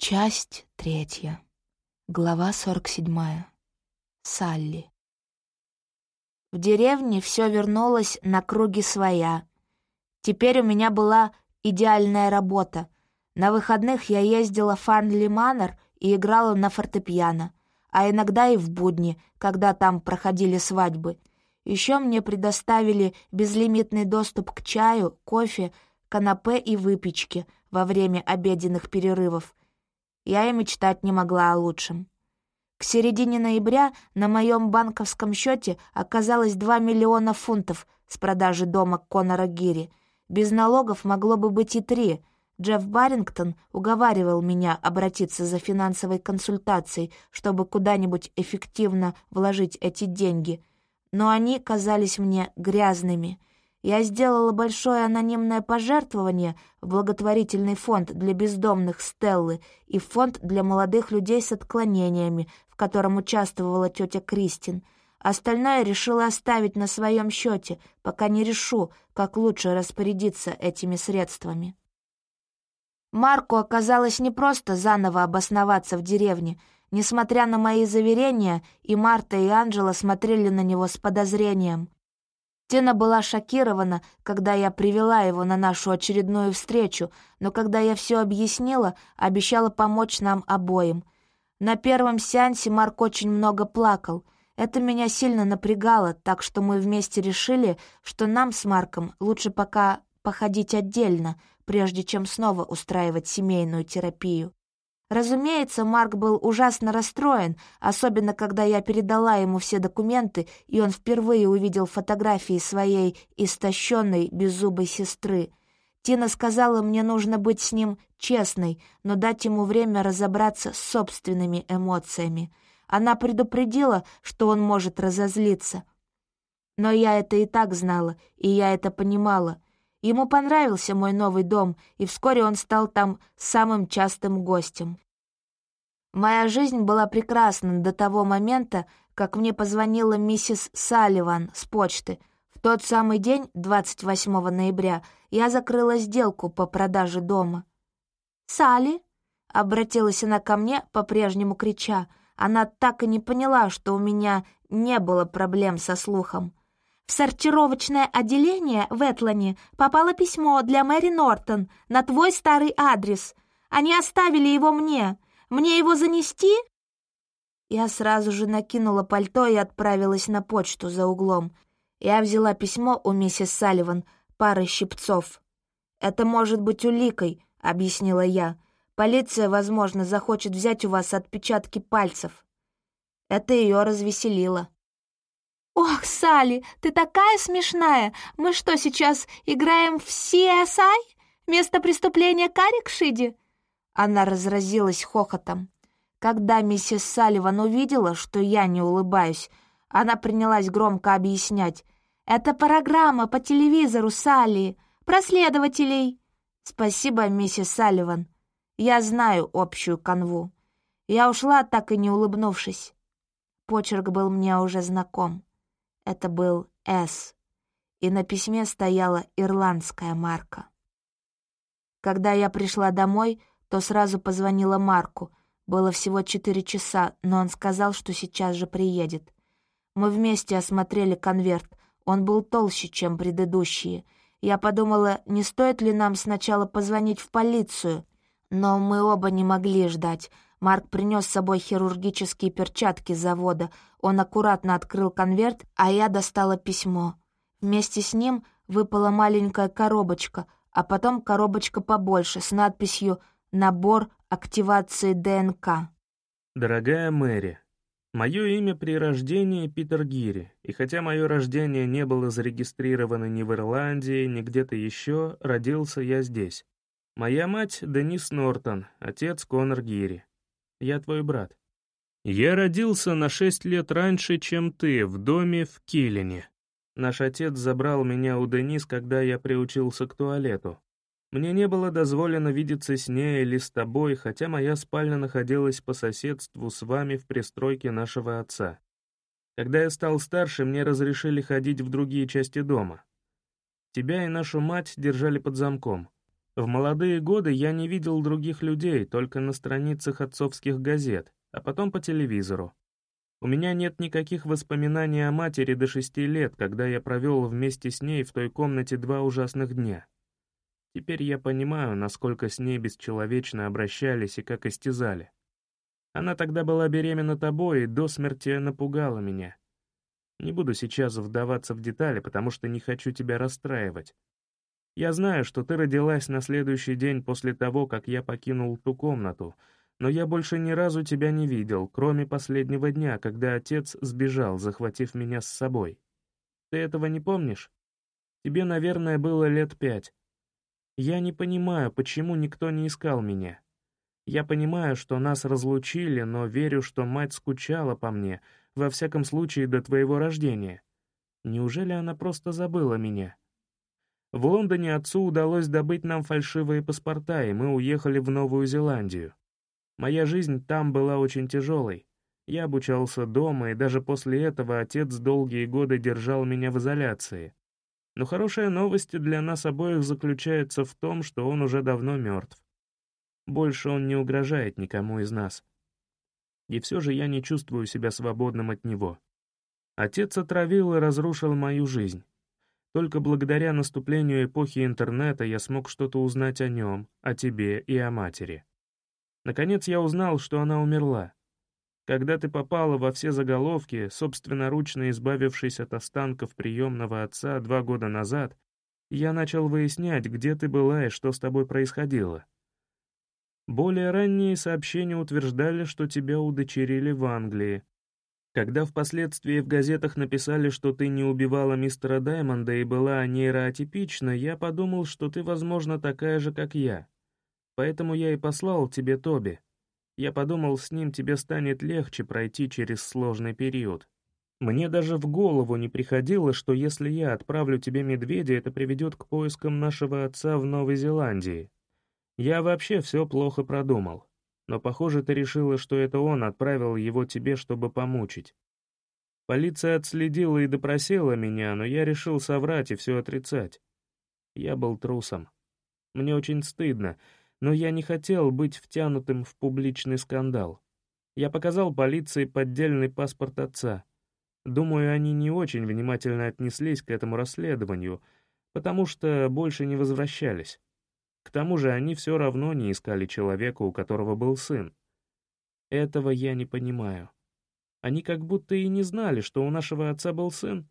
Часть 3. Глава 47. Салли. В деревне все вернулось на круги своя. Теперь у меня была идеальная работа. На выходных я ездила в Фарнли Манор и играла на фортепиано, а иногда и в будни, когда там проходили свадьбы. Еще мне предоставили безлимитный доступ к чаю, кофе, канапе и выпечке во время обеденных перерывов. Я и мечтать не могла о лучшем. К середине ноября на моем банковском счете оказалось 2 миллиона фунтов с продажи дома Конора Гири. Без налогов могло бы быть и 3. Джефф Баррингтон уговаривал меня обратиться за финансовой консультацией, чтобы куда-нибудь эффективно вложить эти деньги. Но они казались мне грязными. Я сделала большое анонимное пожертвование в благотворительный фонд для бездомных Стеллы и фонд для молодых людей с отклонениями, в котором участвовала тетя Кристин. Остальное решила оставить на своем счете, пока не решу, как лучше распорядиться этими средствами. Марку оказалось непросто заново обосноваться в деревне. Несмотря на мои заверения, и Марта, и Анджела смотрели на него с подозрением. Тина была шокирована, когда я привела его на нашу очередную встречу, но когда я все объяснила, обещала помочь нам обоим. На первом сеансе Марк очень много плакал. Это меня сильно напрягало, так что мы вместе решили, что нам с Марком лучше пока походить отдельно, прежде чем снова устраивать семейную терапию. Разумеется, Марк был ужасно расстроен, особенно когда я передала ему все документы, и он впервые увидел фотографии своей истощенной беззубой сестры. Тина сказала, мне нужно быть с ним честной, но дать ему время разобраться с собственными эмоциями. Она предупредила, что он может разозлиться. Но я это и так знала, и я это понимала. Ему понравился мой новый дом, и вскоре он стал там самым частым гостем. Моя жизнь была прекрасна до того момента, как мне позвонила миссис Салливан с почты. В тот самый день, 28 ноября, я закрыла сделку по продаже дома. «Салли?» — обратилась она ко мне, по-прежнему крича. Она так и не поняла, что у меня не было проблем со слухом. «В сортировочное отделение в Этлоне попало письмо для Мэри Нортон на твой старый адрес. Они оставили его мне. Мне его занести?» Я сразу же накинула пальто и отправилась на почту за углом. Я взяла письмо у миссис Салливан, пары щипцов. «Это может быть уликой», — объяснила я. «Полиция, возможно, захочет взять у вас отпечатки пальцев». Это ее развеселило. «Ох, Салли, ты такая смешная! Мы что, сейчас играем в CSI? Место преступления Каррикшиде?» Она разразилась хохотом. Когда миссис Салливан увидела, что я не улыбаюсь, она принялась громко объяснять. «Это программа по телевизору, Салли, про следователей». «Спасибо, миссис Салливан. Я знаю общую канву». Я ушла, так и не улыбнувшись. Почерк был мне уже знаком. Это был «С», и на письме стояла ирландская марка. Когда я пришла домой, то сразу позвонила Марку. Было всего 4 часа, но он сказал, что сейчас же приедет. Мы вместе осмотрели конверт. Он был толще, чем предыдущие. Я подумала, не стоит ли нам сначала позвонить в полицию. Но мы оба не могли ждать. Марк принес с собой хирургические перчатки с завода. Он аккуратно открыл конверт, а я достала письмо. Вместе с ним выпала маленькая коробочка, а потом коробочка побольше с надписью «Набор активации ДНК». Дорогая Мэри, мое имя при рождении Питер Гири, и хотя мое рождение не было зарегистрировано ни в Ирландии, ни где-то еще, родился я здесь. Моя мать Денис Нортон, отец Конор Гири. Я твой брат. Я родился на 6 лет раньше, чем ты, в доме в Киллине. Наш отец забрал меня у Денис, когда я приучился к туалету. Мне не было дозволено видеться с ней или с тобой, хотя моя спальня находилась по соседству с вами в пристройке нашего отца. Когда я стал старше, мне разрешили ходить в другие части дома. Тебя и нашу мать держали под замком. В молодые годы я не видел других людей, только на страницах отцовских газет, а потом по телевизору. У меня нет никаких воспоминаний о матери до 6 лет, когда я провел вместе с ней в той комнате 2 ужасных дня. Теперь я понимаю, насколько с ней бесчеловечно обращались и как истязали. Она тогда была беременна тобой и до смерти напугала меня. Не буду сейчас вдаваться в детали, потому что не хочу тебя расстраивать. Я знаю, что ты родилась на следующий день после того, как я покинул ту комнату, но я больше ни разу тебя не видел, кроме последнего дня, когда отец сбежал, захватив меня с собой. Ты этого не помнишь? Тебе, наверное, было лет 5. Я не понимаю, почему никто не искал меня. Я понимаю, что нас разлучили, но верю, что мать скучала по мне, во всяком случае до твоего рождения. Неужели она просто забыла меня? В Лондоне отцу удалось добыть нам фальшивые паспорта, и мы уехали в Новую Зеландию. Моя жизнь там была очень тяжелой. Я обучался дома, и даже после этого отец долгие годы держал меня в изоляции. Но хорошая новость для нас обоих заключается в том, что он уже давно мертв. Больше он не угрожает никому из нас. И все же я не чувствую себя свободным от него. Отец отравил и разрушил мою жизнь. Только благодаря наступлению эпохи интернета я смог что-то узнать о нем, о тебе и о матери. Наконец я узнал, что она умерла. Когда ты попала во все заголовки, собственноручно избавившись от останков приемного отца 2 года назад, я начал выяснять, где ты была и что с тобой происходило. Более ранние сообщения утверждали, что тебя удочерили в Англии. Когда впоследствии в газетах написали, что ты не убивала мистера Даймонда и была нейроатипична, я подумал, что ты, возможно, такая же, как я. Поэтому я и послал тебе Тоби. Я подумал, с ним тебе станет легче пройти через сложный период. Мне даже в голову не приходило, что если я отправлю тебе медведя, это приведет к поискам нашего отца в Новой Зеландии. Я вообще все плохо продумал. Но, похоже, ты решила, что это он отправил его тебе, чтобы помучить. Полиция отследила и допросила меня, но я решил соврать и все отрицать. Я был трусом. Мне очень стыдно, но я не хотел быть втянутым в публичный скандал. Я показал полиции поддельный паспорт отца. Думаю, они не очень внимательно отнеслись к этому расследованию, потому что больше не возвращались. К тому же они все равно не искали человека, у которого был сын. Этого я не понимаю. Они как будто и не знали, что у нашего отца был сын.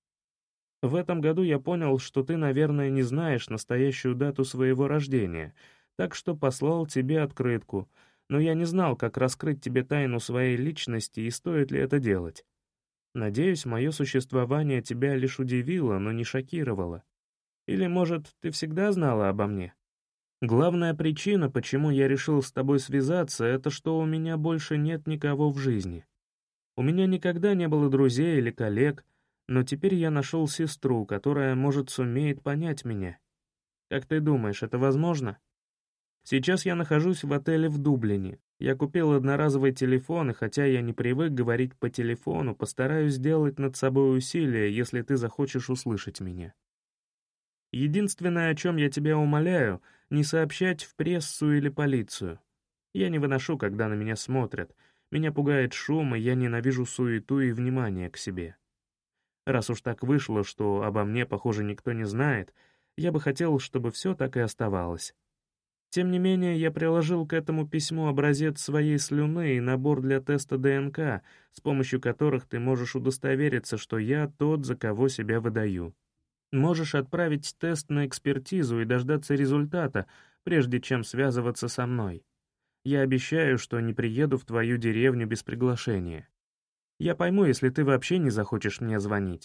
В этом году я понял, что ты, наверное, не знаешь настоящую дату своего рождения, так что послал тебе открытку, но я не знал, как раскрыть тебе тайну своей личности и стоит ли это делать. Надеюсь, мое существование тебя лишь удивило, но не шокировало. Или, может, ты всегда знала обо мне? Главная причина, почему я решил с тобой связаться, это что у меня больше нет никого в жизни. У меня никогда не было друзей или коллег, но теперь я нашел сестру, которая, может, сумеет понять меня. Как ты думаешь, это возможно? Сейчас я нахожусь в отеле в Дублине. Я купил одноразовый телефон, и хотя я не привык говорить по телефону, постараюсь сделать над собой усилие, если ты захочешь услышать меня. Единственное, о чем я тебя умоляю, не сообщать в прессу или полицию. Я не выношу, когда на меня смотрят. Меня пугает шум, и я ненавижу суету и внимание к себе. Раз уж так вышло, что обо мне, похоже, никто не знает, я бы хотел, чтобы все так и оставалось. Тем не менее, я приложил к этому письму образец своей слюны и набор для теста ДНК, с помощью которых ты можешь удостовериться, что я тот, за кого себя выдаю. Можешь отправить тест на экспертизу и дождаться результата, прежде чем связываться со мной. Я обещаю, что не приеду в твою деревню без приглашения. Я пойму, если ты вообще не захочешь мне звонить.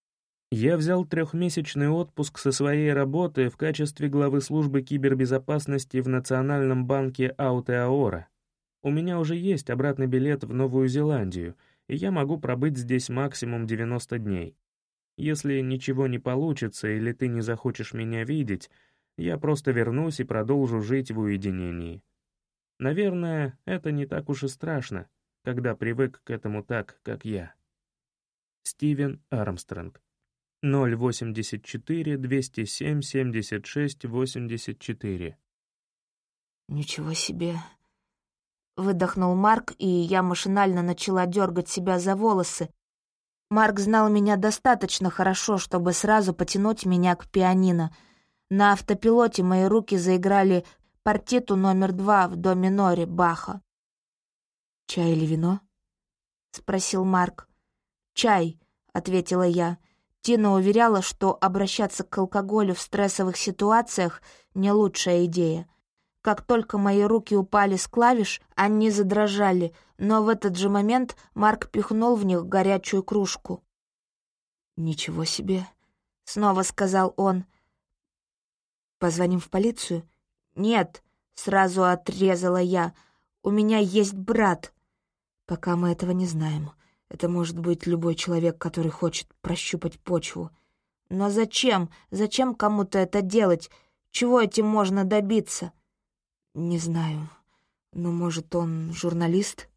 Я взял 3-месячный отпуск со своей работы в качестве главы службы кибербезопасности в Национальном банке Аутеаора. У меня уже есть обратный билет в Новую Зеландию, и я могу пробыть здесь максимум 90 дней. Если ничего не получится или ты не захочешь меня видеть, я просто вернусь и продолжу жить в уединении. Наверное, это не так уж и страшно, когда привык к этому так, как я. Стивен Армстронг. 084 207 76 84. «Ничего себе!» — выдохнул Марк, и я машинально начала дергать себя за волосы. Марк знал меня достаточно хорошо, чтобы сразу потянуть меня к пианино. На автопилоте мои руки заиграли партиту номер 2 в до миноре Баха. «Чай или вино?» — спросил Марк. «Чай», — ответила я. Тина уверяла, что обращаться к алкоголю в стрессовых ситуациях — не лучшая идея. Как только мои руки упали с клавиш, они задрожали, но в этот же момент Марк пихнул в них горячую кружку. «Ничего себе», — снова сказал он. «Позвоним в полицию?» «Нет», — сразу отрезала я. «У меня есть брат». «Пока мы этого не знаем. Это может быть любой человек, который хочет прощупать почву». «Но зачем? Зачем кому-то это делать? Чего этим можно добиться?» «Не знаю. Но, может, он журналист?»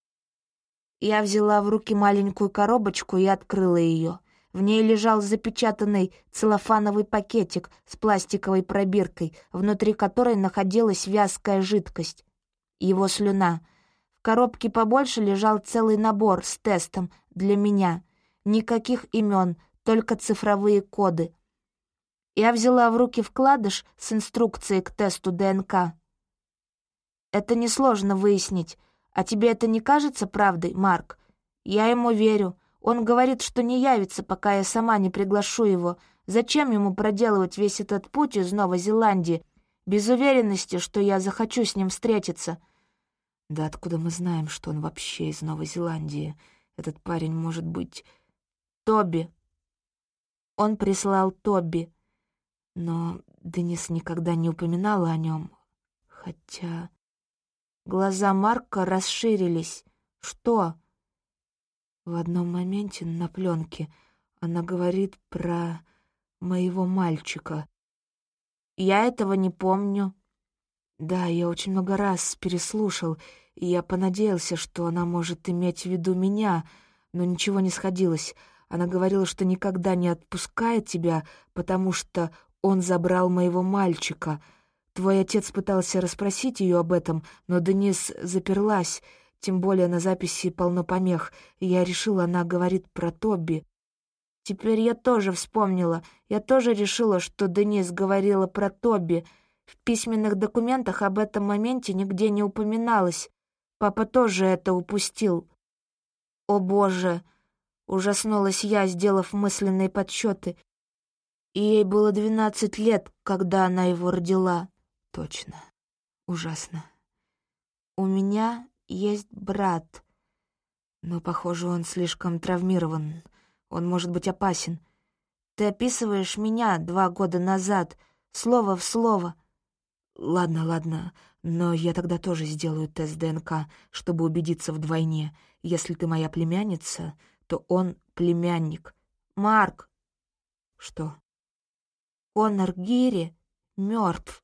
Я взяла в руки маленькую коробочку и открыла ее. В ней лежал запечатанный целлофановый пакетик с пластиковой пробиркой, внутри которой находилась вязкая жидкость. Его слюна. В коробке побольше лежал целый набор с тестом для меня. Никаких имен, только цифровые коды. Я взяла в руки вкладыш с инструкцией к тесту ДНК. «Это несложно выяснить. А тебе это не кажется правдой, Марк? Я ему верю. Он говорит, что не явится, пока я сама не приглашу его. Зачем ему проделывать весь этот путь из Новой Зеландии, без уверенности, что я захочу с ним встретиться?» «Да откуда мы знаем, что он вообще из Новой Зеландии? Этот парень может быть...» «Тоби. Он прислал Тоби. Но Денис никогда не упоминала о нем. Хотя...» Глаза Марка расширились. «Что?» В одном моменте на пленке она говорит про моего мальчика. «Я этого не помню». «Да, я очень много раз переслушал, и я понадеялся, что она может иметь в виду меня, но ничего не сходилось. Она говорила, что никогда не отпускает тебя, потому что он забрал моего мальчика. Твой отец пытался расспросить ее об этом, но Денис заперлась, тем более на записи полно помех, и я решила, она говорит про Тоби». «Теперь я тоже вспомнила. Я тоже решила, что Денис говорила про Тоби. В письменных документах об этом моменте нигде не упоминалось. Папа тоже это упустил». «О боже!» — ужаснулась я, сделав мысленные подсчеты. И ей было 12 лет, когда она его родила. «Точно. Ужасно. У меня есть брат, но, похоже, он слишком травмирован. Он может быть опасен. Ты описываешь меня 2 года назад, слово в слово». Ладно, но я тогда тоже сделаю тест ДНК, чтобы убедиться вдвойне. Если ты моя племянница, то он племянник». «Марк!» «Что?» «Конор Гири мертв».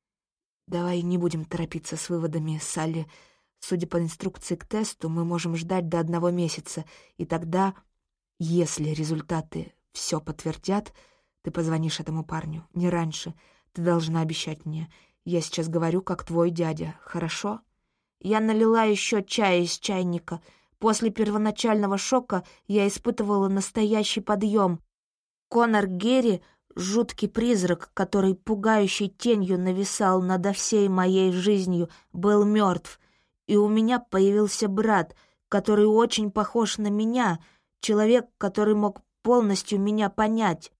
«Давай не будем торопиться с выводами, Салли. Судя по инструкции к тесту, мы можем ждать до 1 месяца, и тогда, если результаты все подтвердят, ты позвонишь этому парню. Не раньше. Ты должна обещать мне. Я сейчас говорю, как твой дядя. Хорошо?» Я налила еще чая из чайника. После первоначального шока я испытывала настоящий подъем. Конор Герри — жуткий призрак, который пугающей тенью нависал над всей моей жизнью, был мертв. И у меня появился брат, который очень похож на меня, человек, который мог полностью меня понять.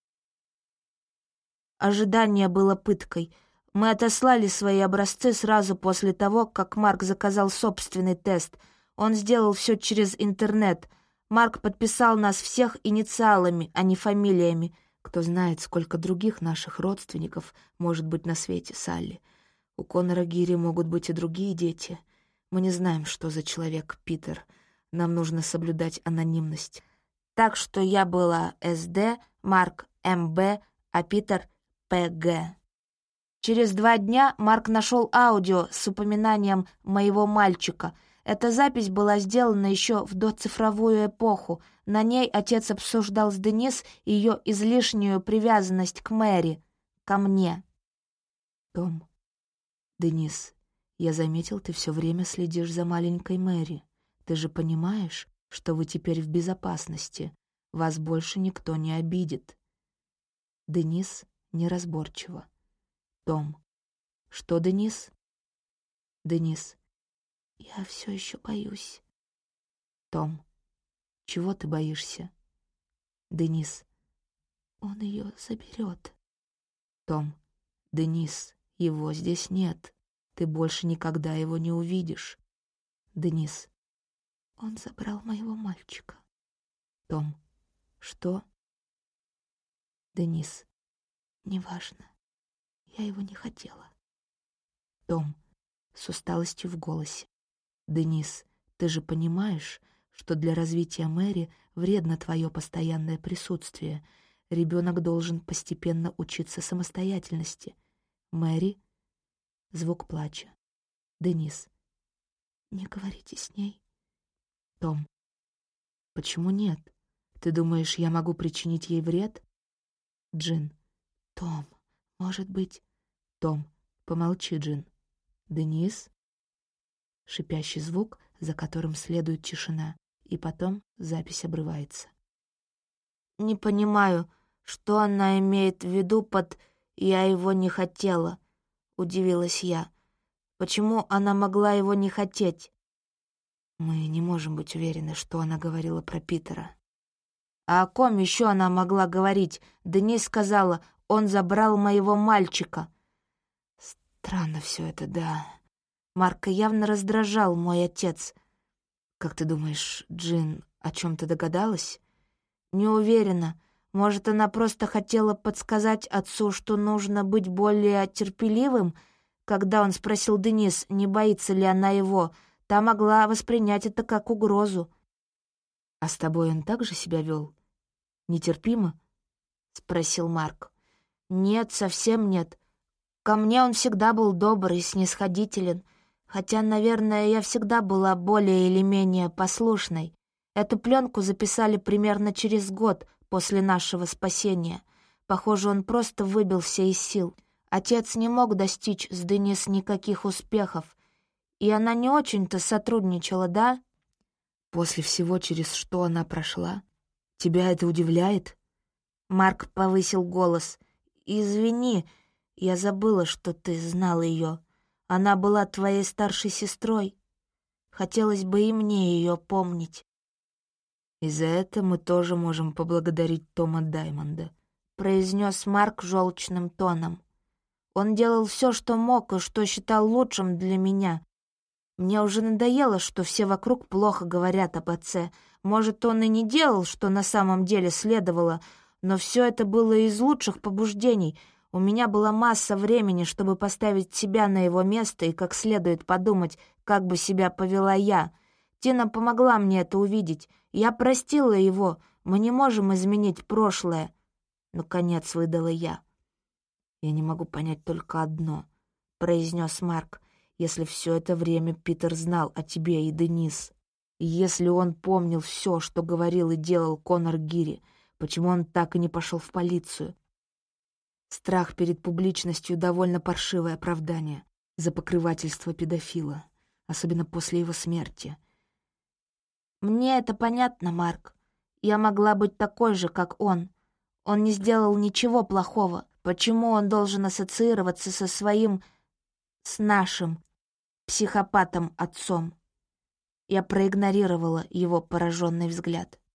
Ожидание было пыткой. Мы отослали свои образцы сразу после того, как Марк заказал собственный тест. Он сделал все через интернет. Марк подписал нас всех инициалами, а не фамилиями. Кто знает, сколько других наших родственников может быть на свете, Салли. У Конора Гири могут быть и другие дети. Мы не знаем, что за человек Питер. Нам нужно соблюдать анонимность. Так что я была СД, Марк МБ, а Питер ПГ. Через 2 дня Марк нашел аудио с упоминанием моего мальчика. Эта запись была сделана еще в доцифровую эпоху. На ней отец обсуждал с Денис ее излишнюю привязанность к Мэри, ко мне. Том, Денис, я заметил, ты все время следишь за маленькой Мэри. Ты же понимаешь, что вы теперь в безопасности. Вас больше никто не обидит. Денис неразборчиво. Том. Что, Денис? Денис. Я все еще боюсь. Том. Чего ты боишься? Денис. Он ее заберет. Том. Денис, его здесь нет. Ты больше никогда его не увидишь. Денис. Он забрал моего мальчика. Том. Что? Денис. Неважно. Я его не хотела. Том. С усталостью в голосе. Денис, ты же понимаешь, что для развития Мэри вредно твое постоянное присутствие. Ребенок должен постепенно учиться самостоятельности. Мэри. Звук плача. Денис. Не говорите с ней. Том. Почему нет? Ты думаешь, я могу причинить ей вред? Джин. Том, может быть... Том. Помолчи, Джин. Денис. Шипящий звук, за которым следует тишина, и потом запись обрывается. Не понимаю, что она имеет в виду под «я его не хотела», — удивилась я. Почему она могла его не хотеть? Мы не можем быть уверены, что она говорила про Питера. А о ком еще она могла говорить? Денис сказала, он забрал моего мальчика. Странно все это, да. Марка явно раздражал мой отец. Как ты думаешь, Джин о чем-то догадалась? Не уверена. Может, она просто хотела подсказать отцу, что нужно быть более терпеливым? Когда он спросил Денис, не боится ли она его, та могла воспринять это как угрозу. «А с тобой он так же себя вел? Нетерпимо?» — спросил Марк. «Нет, совсем нет. Ко мне он всегда был добр и снисходителен, хотя, наверное, я всегда была более или менее послушной. Эту пленку записали примерно через год после нашего спасения. Похоже, он просто выбился из сил. Отец не мог достичь с Денис никаких успехов, и она не очень-то сотрудничала, да?» «После всего, через что она прошла? Тебя это удивляет?» Марк повысил голос. «Извини, я забыла, что ты знал ее. Она была твоей старшей сестрой. Хотелось бы и мне ее помнить». «И за это мы тоже можем поблагодарить Тома Даймонда», — произнес Марк желчным тоном. «Он делал все, что мог и что считал лучшим для меня. Мне уже надоело, что все вокруг плохо говорят об отце. Может, он и не делал, что на самом деле следовало, но все это было из лучших побуждений. У меня была масса времени, чтобы поставить себя на его место и как следует подумать, как бы себя повела я. Тина помогла мне это увидеть. Я простила его. Мы не можем изменить прошлое. Наконец выдала я. «Я не могу понять только одно», — произнес Марк. «Если все это время Питер знал о тебе и Денис, и если он помнил все, что говорил и делал Конор Гири, почему он так и не пошел в полицию?» Страх перед публичностью — довольно паршивое оправдание за покрывательство педофила, особенно после его смерти. «Мне это понятно, Марк. Я могла быть такой же, как он. Он не сделал ничего плохого. Почему он должен ассоциироваться со своим... с нашим психопатом-отцом?» Я проигнорировала его пораженный взгляд.